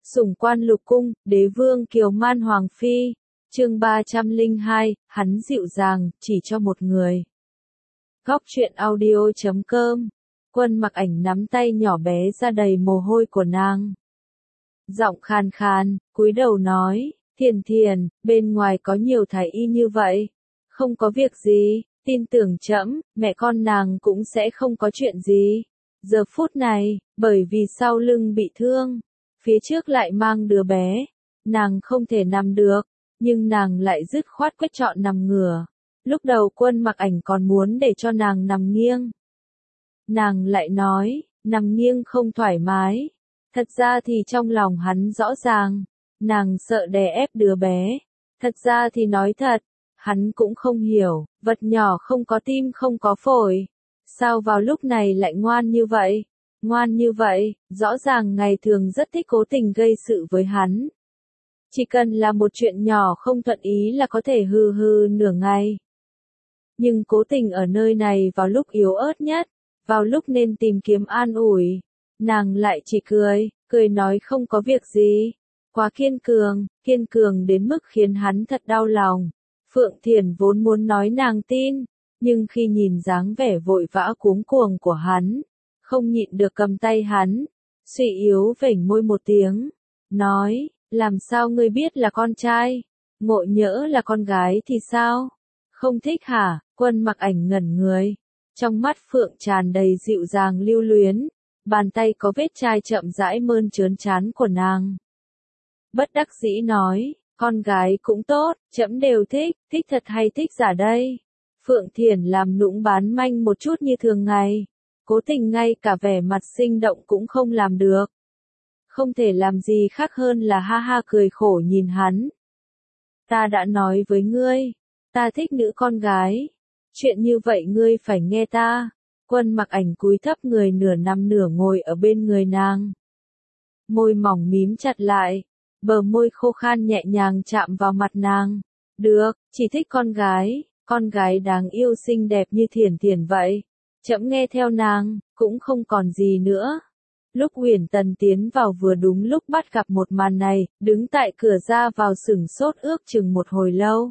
Sủng quan lục cung, đế vương kiều man hoàng phi. Chương 302, hắn dịu dàng, chỉ cho một người. Góc truyện audio.com. Quân Mặc Ảnh nắm tay nhỏ bé ra đầy mồ hôi của nàng. Giọng khàn khàn, cúi đầu nói, Thiền Thiền, bên ngoài có nhiều thái y như vậy. Không có việc gì, tin tưởng trẫm, mẹ con nàng cũng sẽ không có chuyện gì. Giờ phút này, bởi vì sau lưng bị thương, phía trước lại mang đứa bé, nàng không thể nằm được, nhưng nàng lại dứt khoát quyết chọn nằm ngửa. Lúc đầu Quân Mặc Ảnh còn muốn để cho nàng nằm nghiêng. Nàng lại nói, nằm nghiêng không thoải mái. Thật ra thì trong lòng hắn rõ ràng, nàng sợ đè ép đứa bé. Thật ra thì nói thật, hắn cũng không hiểu, vật nhỏ không có tim không có phổi. Sao vào lúc này lại ngoan như vậy? Ngoan như vậy, rõ ràng ngày thường rất thích cố tình gây sự với hắn. Chỉ cần là một chuyện nhỏ không thuận ý là có thể hừ hừ nửa ngày. Nhưng cố tình ở nơi này vào lúc yếu ớt nhất, vào lúc nên tìm kiếm an ủi, nàng lại chỉ cười nói không có việc gì. Quá kiên cường đến mức khiến hắn thật đau lòng. Phượng Thiền vốn muốn nói nàng tin, nhưng khi nhìn dáng vẻ vội vã cuống cuồng của hắn, không nhịn được cầm tay hắn, suy yếu vểnh môi một tiếng, nói, làm sao ngươi biết là con trai, ngộ nhỡ là con gái thì sao? Không thích hả? Quân Mặc Ảnh ngẩn người, trong mắt Phượng tràn đầy dịu dàng lưu luyến, bàn tay có vết chai chậm rãi mơn trớn trán của nàng. Bất đắc dĩ nói, con gái cũng tốt, trẫm đều thích thật hay thích giả đây? Phượng Thiền làm nũng bán manh một chút như thường ngày, cố tình ngay cả vẻ mặt sinh động cũng không làm được. Không thể làm gì khác hơn là ha ha cười khổ nhìn hắn. Ta đã nói với ngươi, ta thích nữ con gái. Chuyện như vậy ngươi phải nghe ta. Quân Mặc Ảnh cúi thấp người nửa nằm nửa ngồi ở bên người nàng. Môi mỏng mím chặt lại, bờ môi khô khan nhẹ nhàng chạm vào mặt nàng. Được, chỉ thích con gái đáng yêu xinh đẹp như Thiền Thiền vậy. Trẫm nghe theo nàng, cũng không còn gì nữa. Lúc Uyển Tần tiến vào vừa đúng lúc bắt gặp một màn này, đứng tại cửa ra vào sửng sốt ước chừng một hồi lâu.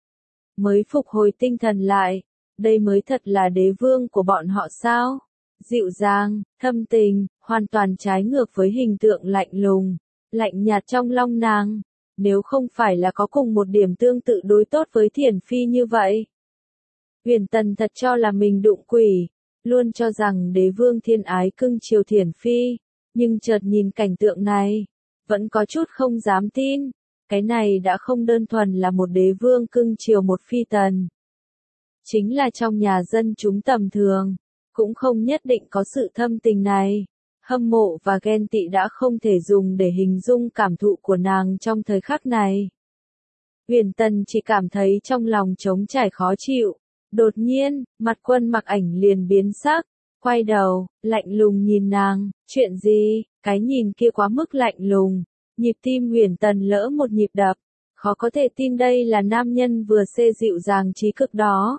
Mới phục hồi tinh thần lại, đây mới thật là đế vương của bọn họ sao? Dịu dàng, thâm tình, hoàn toàn trái ngược với hình tượng lạnh lùng, lạnh nhạt trong lòng nàng. Nếu không phải là có cùng một điểm tương tự đối tốt với Thiền Phi như vậy. Uyển Tần thật cho là mình đụng quỷ, luôn cho rằng đế vương thiên ái cưng chiều Thiền Phi, nhưng chợt nhìn cảnh tượng này, vẫn có chút không dám tin, cái này đã không đơn thuần là một đế vương cưng chiều một phi tần. Chính là trong nhà dân chúng tầm thường, cũng không nhất định có sự thâm tình này. Hâm mộ và ghen tị đã không thể dùng để hình dung cảm thụ của nàng trong thời khắc này. Uyển Tần chỉ cảm thấy trong lòng trống trải khó chịu. Đột nhiên, mặt Quân Mặc Ảnh liền biến sắc, quay đầu, lạnh lùng nhìn nàng, chuyện gì? Cái nhìn kia quá mức lạnh lùng, nhịp tim Uyển Tần lỡ một nhịp đập, khó có thể tin đây là nam nhân vừa xê dịu dàng trí cực đó.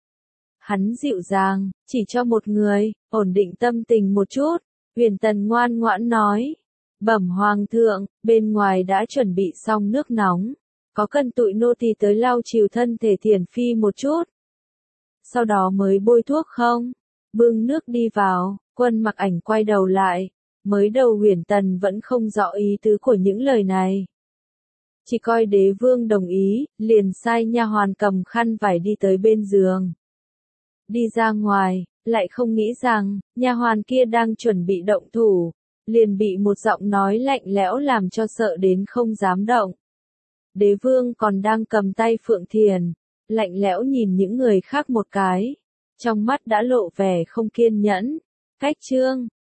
Hắn dịu dàng, chỉ cho một người, ổn định tâm tình một chút. Uyển Tần ngoan ngoãn nói, bẩm hoàng thượng, bên ngoài đã chuẩn bị xong nước nóng, có cần tụi nô tỳ tới lau chùi thân thể Thiền Phi một chút, sau đó mới bôi thuốc không? Bưng nước đi vào. Quân Mặc Ảnh quay đầu lại, mới đầu Uyển Tần vẫn không rõ ý tứ của những lời này. Chỉ coi đế vương đồng ý, liền sai nha hoàn cầm khăn vải đi tới bên giường. Đi ra ngoài, lại không nghĩ rằng, nha hoàn kia đang chuẩn bị động thủ, liền bị một giọng nói lạnh lẽo làm cho sợ đến không dám động. Đế vương còn đang cầm tay Phượng Thiền, lạnh lẽo nhìn những người khác một cái, trong mắt đã lộ vẻ không kiên nhẫn. Cách chương,